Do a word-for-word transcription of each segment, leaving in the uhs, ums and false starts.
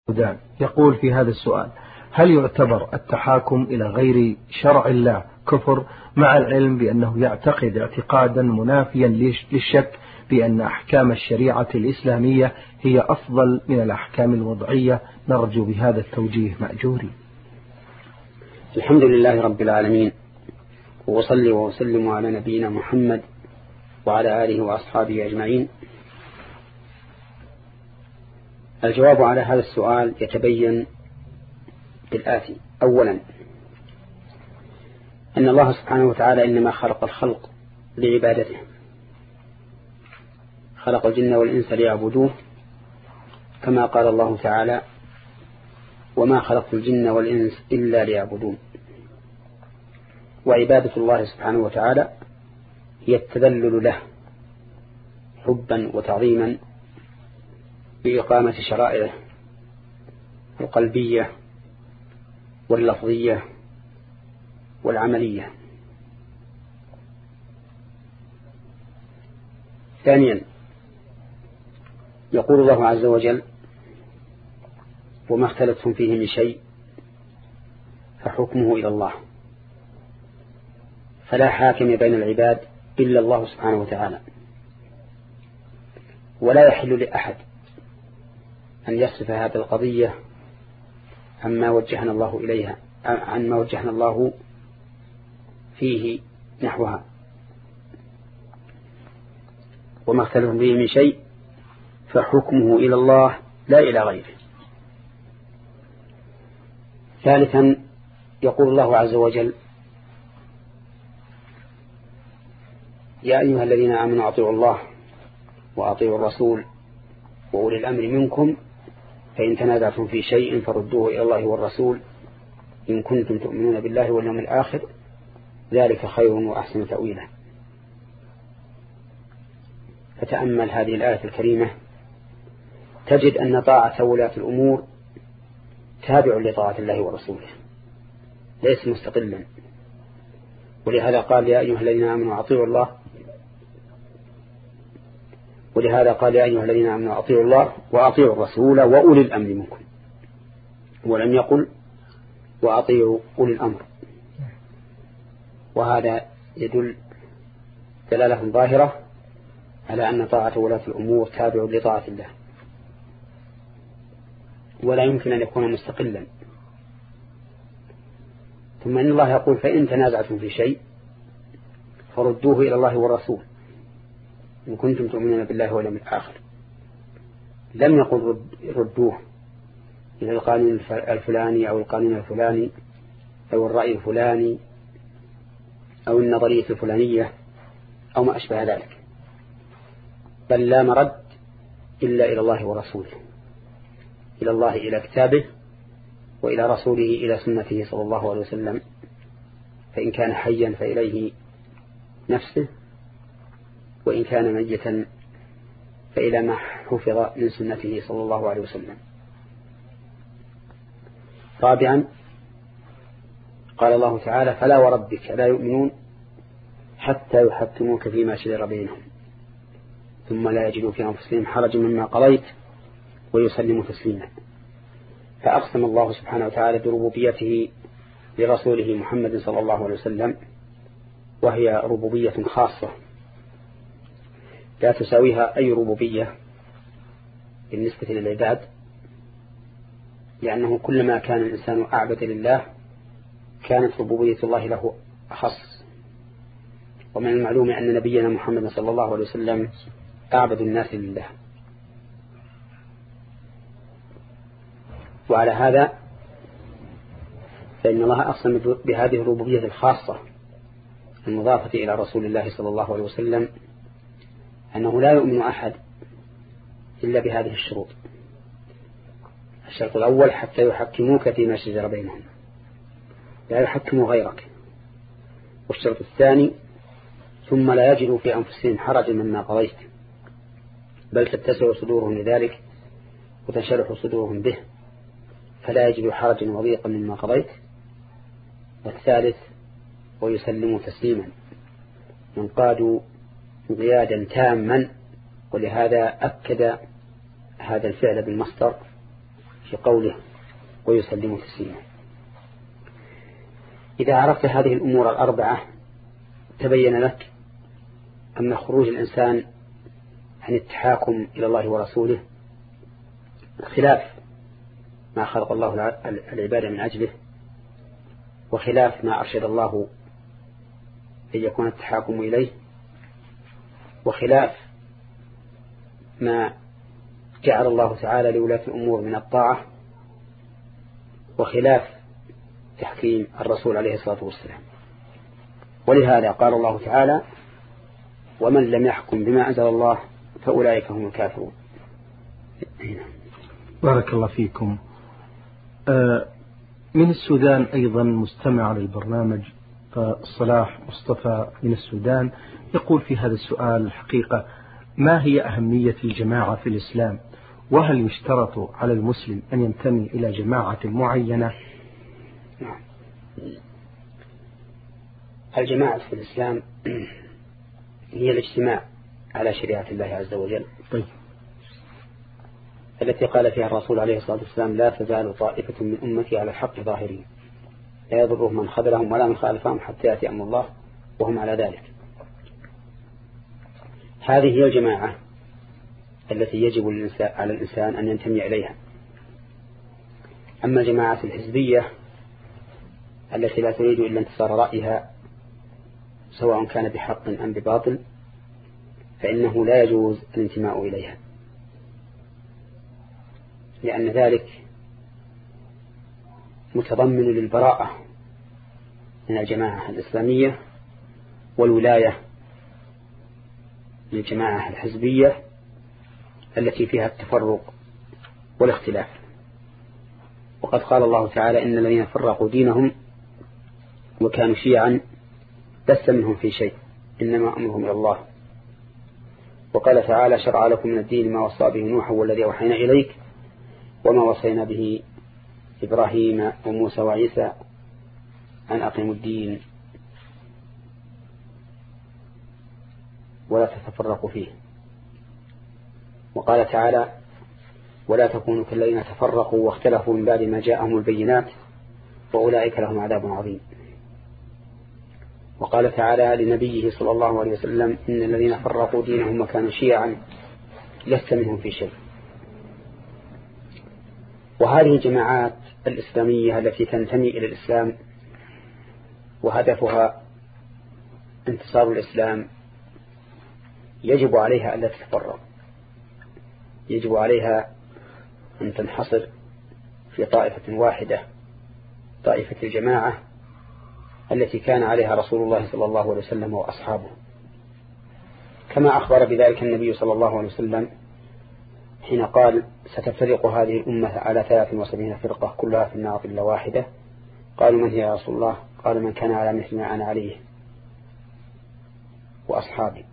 يقول في هذا السؤال: هل يعتبر التحاكم إلى غير شرع الله كفر، مع العلم بأنه يعتقد اعتقادا منافيا للشك بأن أحكام الشريعة الإسلامية هي أفضل من الأحكام الوضعية؟ نرجو بهذا التوجيه مأجوري. الحمد لله رب العالمين، وصلي وسلم على نبينا محمد وعلى آله وأصحابه أجمعين. الجواب على هذا السؤال يتبين بالآتي: أولا، أن الله سبحانه وتعالى إنما خلق الخلق لعبادته، خلق الجن والإنس ليعبدوه، كما قال الله تعالى: وما خلقت الجن والإنس إلا ليعبدون. وعبادة الله سبحانه وتعالى هي التذلل له حبا وتعظيما بإقامة شرائعه القلبية واللفظية والعملية. ثانيا، يقول الله عز وجل: وما اختلفتم فيه من شيء فحكمه إلى الله. فلا حاكم بين العباد إلا الله سبحانه وتعالى، ولا يحل لأحد أن يصف هذه القضية عما وجهنا الله إليها عما وجهنا الله فيه نحوها. وما اختلفتم فيه من شيء فحكمه إلى الله لا إلى غيره. ثالثا، يقول الله عز وجل: يا أيها الذين آمنوا أطيعوا الله وأطيعوا الرسول وأولي الأمر منكم فإن تنازعتم في شيء فردوه إلى الله والرسول إن كنتم تؤمنون بالله واليوم الآخر ذلك خير وأحسن تأويلا. فتأمل هذه الآية الكريمة تجد أن طاعة ولاة الأمور تابع لطاعة الله ورسوله، ليس مستقلا. ولهذا قال: يا أيها الذين آمنوا أطيعوا الله ولهذا قال يا أيها الذين آمنوا أطيعوا الله وأطيعوا الرسول وأولي الأمر منكم، ولم يقل وأطيعوا أولي الأمر. وهذا يدل دلالة ظاهرة على أن طاعة ولاة الأمور تابع لطاعة الله، ولا يمكن أن يكون مستقلا. ثم إن الله يقول: فإن تنازعتم في شيء فردوه إلى الله والرسول إن كنتم تؤمنون بالله واليوم الآخر. لم يقل ردوه إلى القانون الفلاني أو القانون الفلاني أو الرأي الفلاني أو النظرية الفلانية أو ما أشبه ذلك، بل لا مرد إلا إلى الله ورسوله، إلى الله إلى كتابه، وإلى رسوله إلى سنته صلى الله عليه وسلم، فإن كان حيا فإليه نفسه، وإن كان ميتا فإلى ما حفظ من سنته صلى الله عليه وسلم. رابعا، قال الله تعالى: فلا وربك لا يؤمنون حتى يحكموك فيما شجر بينهم ثم لا يجدوا في أنفسهم حرجا مما قضيت ويسلموا تسليما. فأقسم الله سبحانه وتعالى بربوبيته لرسوله محمد صلى الله عليه وسلم، وهي ربوبية خاصة لا تساويها أي ربوبية بالنسبة للعباد، لأنه كلما كان الإنسان أعبد لله كانت ربوبية الله له أخص. ومن المعلوم أن نبينا محمد صلى الله عليه وسلم أعبد الناس لله. وعلى هذا فإن الله أقسم بهذه الربوبية الخاصة المضافة إلى رسول الله صلى الله عليه وسلم أنه لا يؤمن أحد إلا بهذه الشروط. الشرط الأول: حتى يحكموك فيما شجر بينهم، لا يحكموا غيرك. والشرط الثاني: ثم لا يجدوا في أنفسهم حرجا مما قضيت، بل تتسع صدورهم لذلك وتنشرح صدورهم به، فلا يجدوا حرجا وضيقا مما قضيت. والثالث: ويسلموا تسليما، ينقادوا انقيادا تاما. ولهذا أكد هذا الفعل بالمصدر في قوله ويسلم تسليما. إذا عرفت هذه الأمور الأربعة تبين لك أن خروج الإنسان عن التحاكم إلى الله ورسوله خلاف ما خلق الله العبادة من أجله، وخلاف ما أرشد الله أن يكون التحاكم إليه، وخلاف ما جعل الله تعالى لولاة الأمور من الطاعة، وخلاف تحكيم الرسول عليه الصلاة والسلام. ولهذا قال الله تعالى ومن لم يحكم بما أنزل الله فأولئك هم الكافرون. بارك الله فيكم. من السودان أيضا مستمع للبرنامج صلاح مصطفى من السودان يقول في هذا السؤال الحقيقة ما هي أهمية الجماعة في الإسلام، وهل يشترط على المسلم أن ينتمي إلى جماعة معينة؟ الجماعة في الإسلام هي الاجتماع على شريعة الله عز وجل. طيب. التي قال فيها الرسول عليه الصلاة والسلام لا تزال طائفة من أمتي على الحق ظاهرين لا يضرهم من خذلهم ولا من خالفهم حتى يأتي أمر الله وهم على ذلك. هذه هي الجماعة التي يجب على الإنسان أن ينتمي إليها. أما الجماعة الحزبية التي لا تريد إلا انتصار رأيها سواء كان بحق أم بباطل فإنه لا يجوز الانتماء إليها، لأن ذلك متضمن للبراءة من الجماعة الإسلامية والولاية للجماعة الحزبية التي فيها التفرق والاختلاف. وقد قال الله تعالى إن الذين فرقوا دينهم وكانوا شيعا لست منهم في شيء إنما أمرهم إلى الله. وقال تعالى شرع لكم من الدين ما وصى به نوح والذي أوحينا إليك وما وصينا به إبراهيم وموسى وعيسى أن أقيموا الدين ولا تتفرقوا فيه. وقال تعالى ولا تكونوا كالذين تفرقوا واختلفوا من بعد ما جاءهم البينات وأولئك لهم عذاب عظيم. وقال تعالى لنبيه صلى الله عليه وسلم إن الذين فرقوا دينهم وكانوا شيعا لست منهم في شيء. وهذه الجماعات الإسلامية التي تنتمي إلى الإسلام وهدفها انتصار الإسلام يجب عليها ألا تتفرق، يجب عليها أن تنحصر في طائفة واحدة، طائفة الجماعة التي كان عليها رسول الله صلى الله عليه وسلم وأصحابه، كما أخبر بذلك النبي صلى الله عليه وسلم حين قال ستفترق هذه الأمة على ثلاث وسبعين فرقة كلها في النار إلا واحدة. قالوا من هي يا رسول الله؟ قال من كان على مثل ما أنا عليه وأصحابي.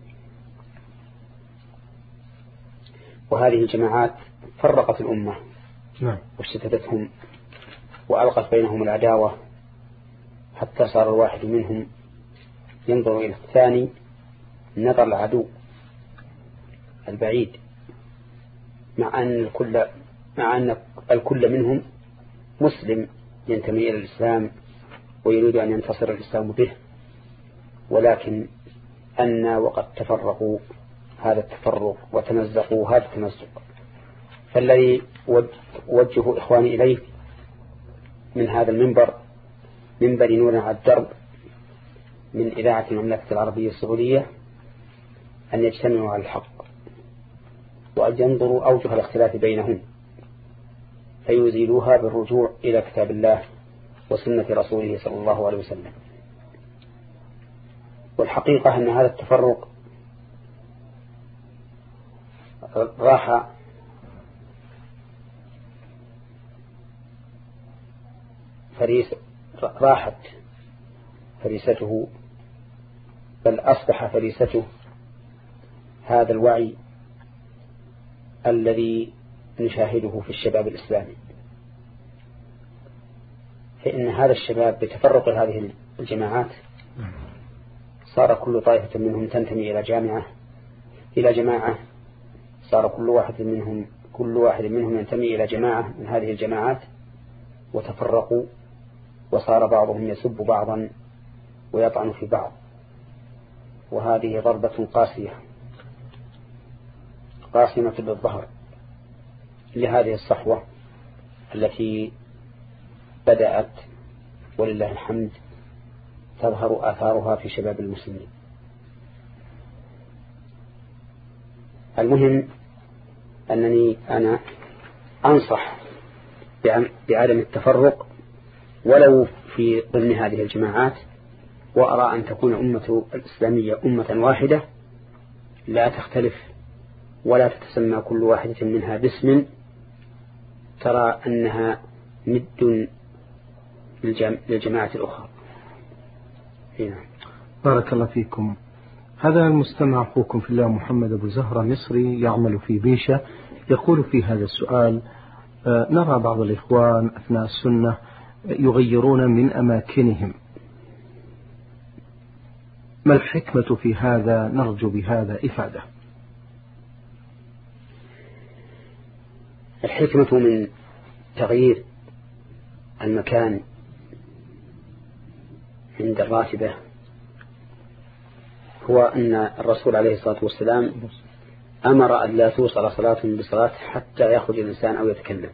وهذه الجماعات فرقت الأمة واشتتتهم وألقت بينهم العداوة حتى صار الواحد منهم ينظر إلى الثاني نظر العدو البعيد، مع أن الكل مع أن الكل منهم مسلم ينتمي إلى الإسلام ويريد أن ينتصر الإسلام به، ولكن أن وقد تفرقوا هذا التفرق وتمزقوا هذا التمزق. فالذي وجه إخواني إليه من هذا المنبر، منبر نور على الدرب من إذاعة المملكة العربية السعودية، أن يجتمعوا على الحق وأن ينظروا أوجه الاختلاف بينهم فيزيلوها بالرجوع إلى كتاب الله وسنة رسوله صلى الله عليه وسلم. والحقيقة أن هذا التفرق راح فريس راحت فريسته، بل أصبح فريسته هذا الوعي الذي نشاهده في الشباب الإسلامي. فإن هذا الشباب بتفرق هذه الجماعات صار كل طائفة منهم تنتمي إلى جامعة إلى جماعة، صار كل واحد منهم كل واحد منهم ينتمي إلى جماعة من هذه الجماعات وتفرقوا وصار بعضهم يسب بعضا ويطعن في بعض، وهذه ضربة قاسية قاسمة بالظهر لهذه الصحوة التي بدأت ولله الحمد تظهر آثارها في شباب المسلمين. المهم أنني أنا أنصح بعدم التفرق ولو في ضمن هذه الجماعات، وأرى أن تكون أمة الإسلامية أمة واحدة لا تختلف ولا تتسمى كل واحدة منها باسم ترى أنها مد للجماعة الأخرى. هنا. بارك الله فيكم. هذا المستمع أخوكم في الله محمد أبو زهرة مصري يعمل في بيشة، يقول في هذا السؤال: نرى بعض الإخوان أثناء السنة يغيرون من أماكنهم، ما الحكمة في هذا؟ نرجو بهذا إفادة. الحكمة من تغيير المكان عند الراتبة هو أن الرسول عليه الصلاة والسلام أمر أن لا توصل صلاة بصلاة حتى يخرج الإنسان أو يتكلم،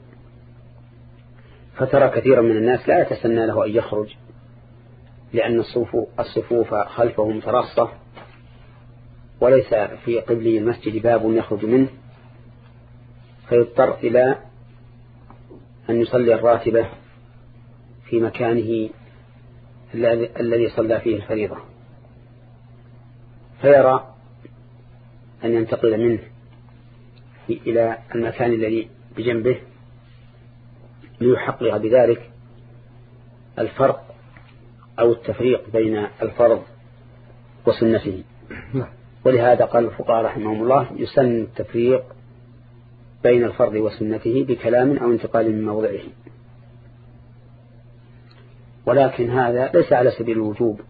فترى كثيرا من الناس لا يتسنى له أن يخرج لأن الصفوف خلفه مترصة وليس في قبل المسجد باب يخرج منه، فيضطر إلى أن يصلي الراتبة في مكانه الذي صلى فيه الفريضة، فيرى أن ينتقل منه إلى المكان الذي بجنبه ليحقق بذلك الفرق أو التفريق بين الفرض وسنته. ولهذا قال الفقهاء رحمهم الله: يسن التفريق بين الفرض وسنته بكلام أو انتقال من موضعه، ولكن هذا ليس على سبيل الوجوب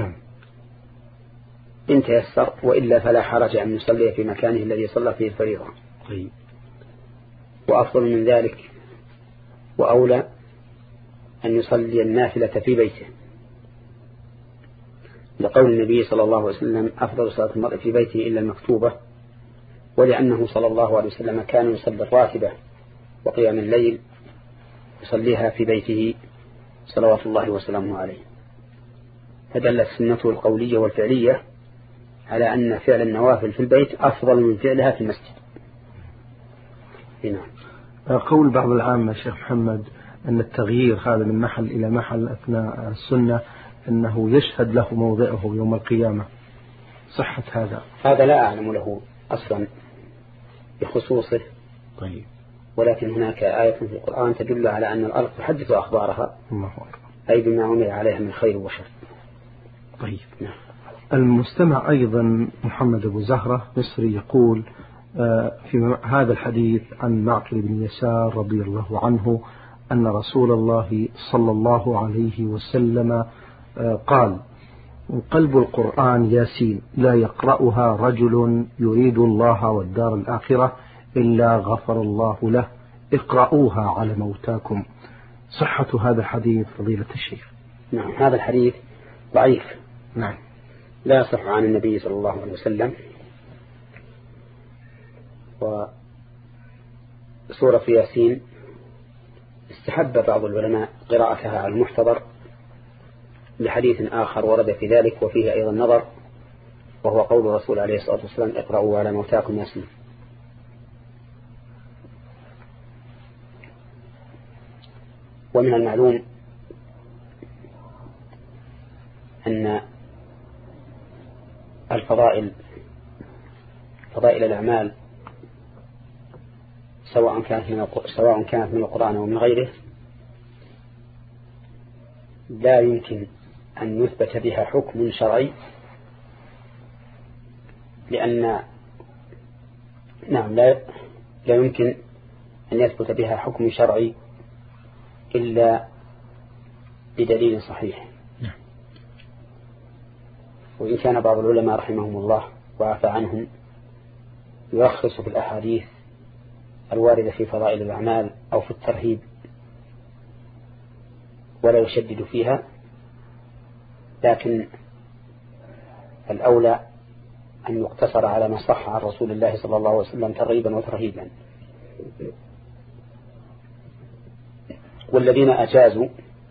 إن تيسر، وإلا فلا حرج أن يصلي في مكانه الذي صلى فيه الفريضة. وأفضل من ذلك وأولى أن يصلي النافلة في بيته، لقول النبي صلى الله عليه وسلم: أفضل صلاة المرء في بيته إلا المكتوبة، ولأنه صلى الله عليه وسلم كان يصلي الراتبة وقيام الليل يصليها في بيته صلوات الله وسلامه عليه، فدلت سنته القولية والفعلية على أن فعل النوافل في البيت أفضل من فعلها في المسجد. هنا. قول بعض العامة شيخ محمد أن التغيير هذا من محل إلى محل أثناء السنة أنه يشهد له موضعه يوم القيامة، صحة هذا؟ هذا لا أعلم له أصلا بخصوصه. طيب. ولكن هناك آية في القرآن تدل على أن الأرض تحدث أخبارها، أي بما عمل عليها من خير وشر. طيب. نعم. المستمع أيضا محمد أبو زهرة مصري يقول في هذا الحديث عن معقل بن يسار رضي الله عنه أن رسول الله صلى الله عليه وسلم قال: قلب القرآن ياسين لا يقرأها رجل يريد الله والدار الآخرة إلا غفر الله له، اقرأوها على موتاكم. صحة هذا الحديث فضيلة الشيخ؟ نعم، هذا الحديث ضعيف. نعم، لا يصح عن النبي صلى الله عليه وسلم. وسورة ياسين استحب بعض العلماء قراءتها على المحتضر لحديث آخر ورد في ذلك وفيه أيضا نظر، وهو قول الرسول عليه الصلاة والسلام: اقرأوا على موتاكم ياسين. ومن المعلوم أن الفضائل فضائل الأعمال سواء كانت من سواء كانت من القرآن أو من غيره لا يمكن أن يثبت بها حكم شرعي، لأن نعم لا لا يمكن أن يثبت بها حكم شرعي إلا بدليل صحيح. وإن كان بعض العلماء رحمهم الله وعفى عنهم يرخص في الأحاديث الواردة في فضائل الأعمال أو في الترهيب ولا يشدد فيها، لكن الأولى أن يقتصر على ما صح عن رسول الله صلى الله عليه وسلم ترغيبا وترهيبا. والذين أجازوا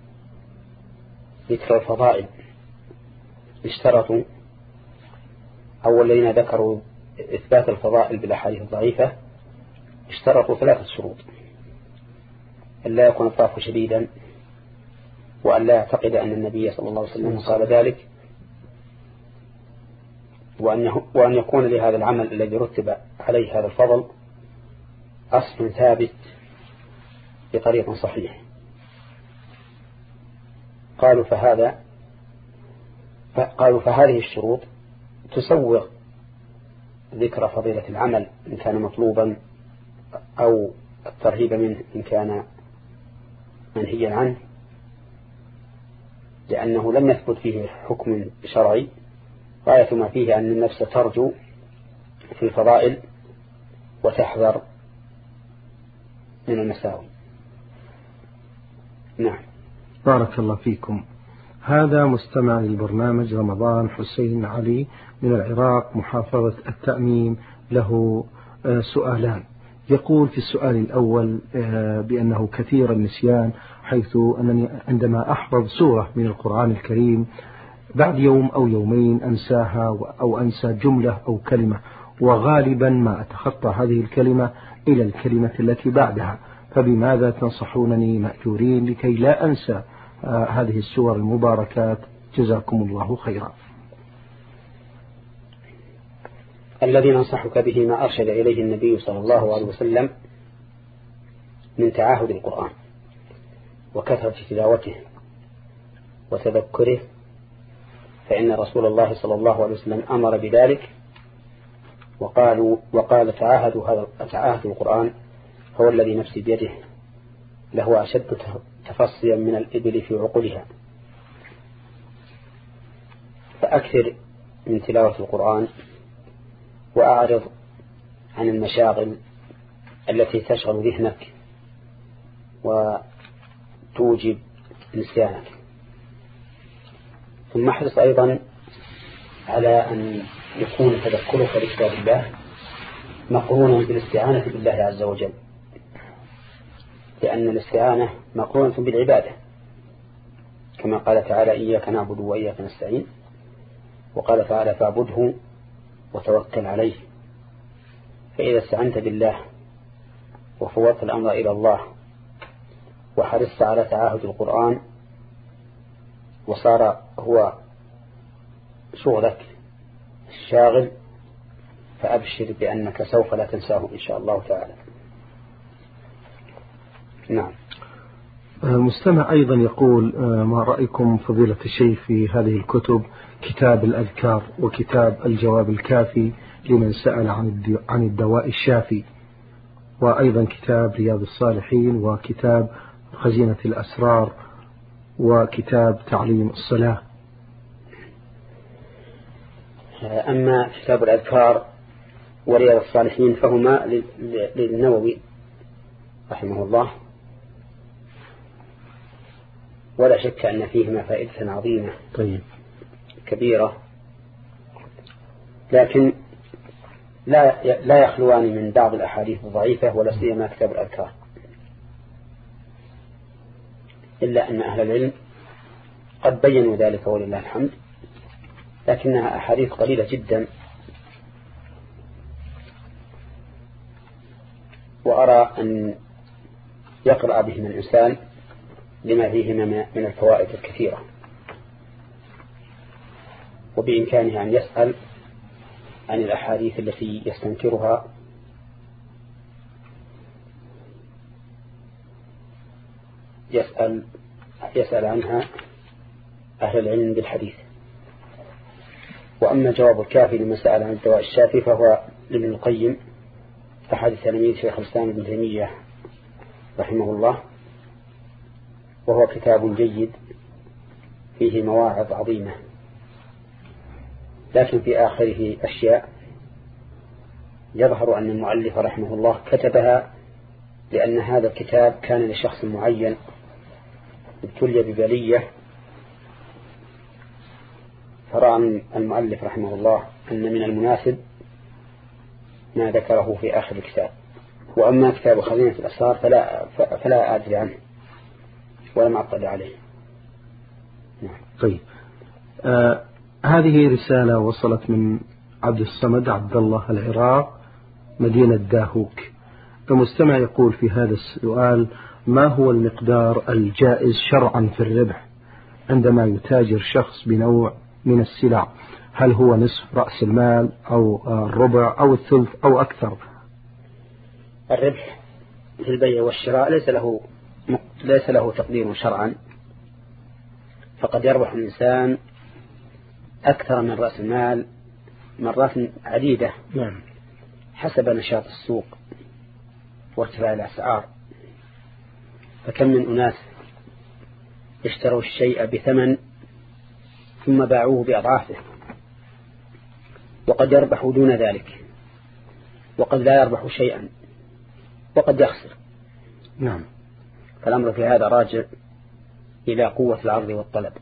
ذكر الفضائل اشترطوا، أو الذين ذكروا إثبات الفضائل بالأحاديث الضعيفة اشترطوا ثلاثة شروط: أن لا يكون الطرف شديدا، وأن لا يعتقد أن النبي صلى الله عليه وسلم قال ذلك، وأن وأن يكون لهذا العمل الذي رتب عليه هذا الفضل أصل ثابت بطريق صحيح. قالوا فهذا قالوا فهذه الشروط تسوغ ذكر فضيلة العمل إن كان مطلوبا أو الترهيب منه إن كان منهيا عنه، لأنه لم يثبت فيه حكم شرعي. غاية ما فيه أن النفس ترجو في الفضائل وتحذر من المساوي. نعم. بارك الله فيكم. هذا مستمع للبرنامج رمضان حسين علي من العراق محافظة التأميم، له سؤالان. يقول في السؤال الأول بأنه كثير النسيان، حيث أنني عندما أحفظ سورة من القرآن الكريم بعد يوم أو يومين أنساها أو أنسى جملة أو كلمة، وغالبا ما أتخطى هذه الكلمة إلى الكلمة التي بعدها، فبماذا تنصحونني مأجورين لكي لا أنسى آه هذه السور المباركات؟ جزاكم الله خيرا. الذي ننصحك به ما أرشد إليه النبي صلى الله عليه وسلم من تعاهد القرآن وكثرة تلاوته وتذكره، فإن رسول الله صلى الله عليه وسلم أمر بذلك، وقالوا وقال تعاهدوا هذا تعاهد القرآن هو الذي نفسي بيده له أشد تفصيا من الإبل في عقلها. فأكثر من تلاوة القرآن وأعرض عن المشاغل التي تشغل ذهنك وتوجب نسيانك. ثم احرص أيضا على أن يكون تذكرك لكتاب الله مقرونا بالاستعانة بالله عز وجل، لأن الاستعانة مقرونة بالعبادة، كما قال تعالى إياك نعبد وإياك نستعين، وقال تعالى فاعبده وتوكل عليه. فإذا استعنت بالله وفوضت الأمر إلى الله وحرصت على تعاهد القرآن وصار هو شغلك الشاغل، فأبشر بأنك سوف لا تنساه إن شاء الله تعالى. نعم. مستمع أيضا يقول ما رأيكم فضيلة الشيخ في هذه الكتب، كتاب الأذكار وكتاب الجواب الكافي لمن سأل عن الدواء الشافي، وأيضا كتاب رياض الصالحين وكتاب خزينة الأسرار وكتاب تعليم الصلاة؟ أما كتاب الأذكار ورياض الصالحين فهما للنووي رحمه الله، ولا شك أن فيهما فائدة عظيمة طيب كبيرة، لكن لا لا يخلوان من بعض الأحاديث الضعيفة، ولا سيما كتاب الأذكار، إلا أن أهل العلم قد بينوا ذلك ولله الحمد، لكنها أحاديث قليلة جدا، وأرى أن يقرأ بهما الإنسان لما فيهما من الفوائد الكثيرة، وبإمكانه أن يسأل عن الأحاديث التي يستنكرها يسأل يسأل عنها أهل العلم بالحديث. وأما الجواب الكافي لمن سأل عن الدواء الشافي فهو لابن القيم أحد تلاميذ شيخ الإسلام ابن تيمية رحمه الله، وهو كتاب جيد فيه مواعظ عظيمة، لكن في آخره أشياء يظهر أن المؤلف رحمه الله كتبها لأن هذا الكتاب كان لشخص معين ابتلي ببلية، فرأى المؤلف رحمه الله أن من المناسب ما ذكره في آخر الكتاب. وأما كتاب خزينة الأسرار فلا, فلا أدري عنه ولم أطلع عليه. نعم. طيب، آه هذه رسالة وصلت من عبد الصمد عبد الله العراق مدينة داهوك. المستمع يقول في هذا السؤال: ما هو المقدار الجائز شرعا في الربح عندما يتاجر شخص بنوع من السلع؟ هل هو نصف رأس المال أو الربع أو الثلث أو أكثر؟ الربح في البيع والشراء ليس له ليس له تقدير شرعا، فقد يربح الإنسان أكثر من رأس المال مرات عديدة. نعم. حسب نشاط السوق وارتفاع الأسعار. فكم من أناس اشتروا الشيء بثمن ثم باعوه بأضعافه، وقد يربح دون ذلك، وقد لا يربح شيئا، وقد يخسر. نعم. فالأمر في هذا راجع إلى قوة العرض والطلب،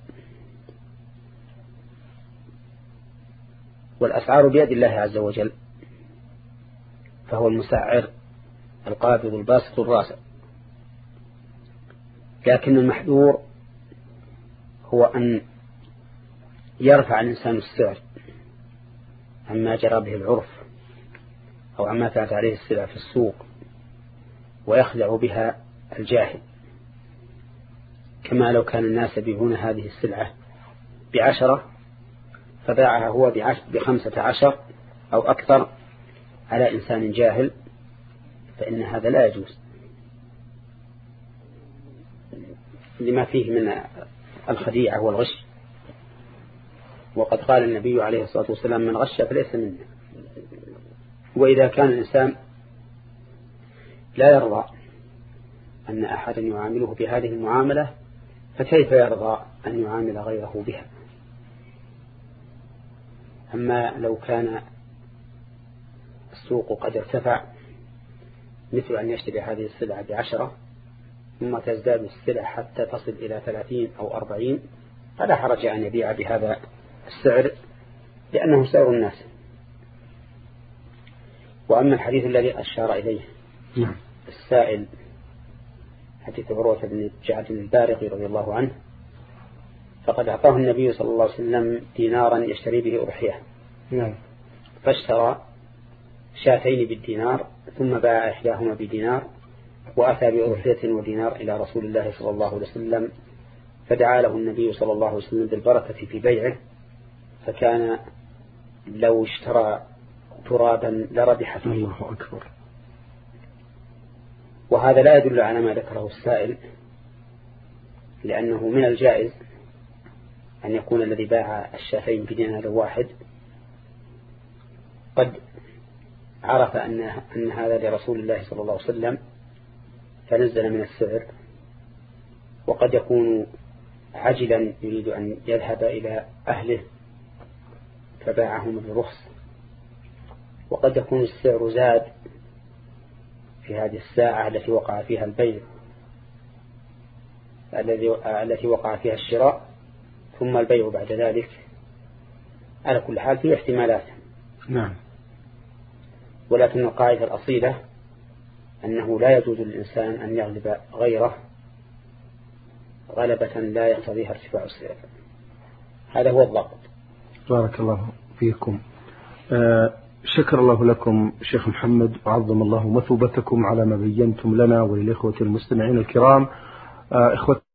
والأسعار بيد الله عز وجل، فهو المسعر القابض الباسط الراسع. لكن المحذور هو أن يرفع الإنسان السعر عما جرى به العرف أو عما كانت عليه السلع في السوق ويخدع بها الجاهل، كما لو كان الناس يبيعون هذه السلعة بعشرة فباعها هو بخمسة عشر أو أكثر على إنسان جاهل، فإن هذا لا يجوز لما فيه من الخديعة والغش. وقد قال النبي عليه الصلاة والسلام: من غش فليس منا. وإذا كان الإنسان لا يرضى أن أحدا يعامله بهذه المعاملة، فكيف يرضى أن يعامل غيره بها؟ أما لو كان السوق قد ارتفع، مثل أن يشتري هذه السلعة بعشرة ثم تزداد السلع حتى تصل إلى ثلاثين أو أربعين، فلا حرج أن يبيع بهذا السعر لأنه سعر الناس. وأما الحديث الذي أشار إليه السائل، حديث عروة بن جعد البارقي رضي الله عنه، فقد أعطاه النبي صلى الله عليه وسلم دينارا يشتري به أضحية، فاشترى شاتين بالدينار ثم باع إحداهما بدينار، وأتى بأضحية ودينار إلى رسول الله صلى الله عليه وسلم، فدعا له النبي صلى الله عليه وسلم بالبركة في بيعه، فكان لو اشترى ترابا لربح فيه. الله أكبر. وهذا لا يدل على ما ذكره السائل، لأنه من الجائز أن يكون الذي باع الشاتين بدينار واحد قد عرف أن أن هذا لرسول الله صلى الله عليه وسلم فنزل من السعر، وقد يكون عجلا يريد أن يذهب إلى أهله فباعهم برخص، وقد يكون السعر زاد في هذه الساعة التي وقع فيها البيع التي وقع فيها الشراء ثم البيع بعد ذلك. على كل حال فيه احتمالات. نعم. ولكن القاعدة الأصيلة أنه لا يجوز للإنسان أن يغلب غيره غلبة لا يقتضيها ارتفاع السعر. هذا هو الضابط. بارك الله فيكم. آه شكر الله لكم شيخ محمد، وعظم الله مثوبتكم على ما بينتم لنا وللإخوة المستمعين الكرام. آه إخوة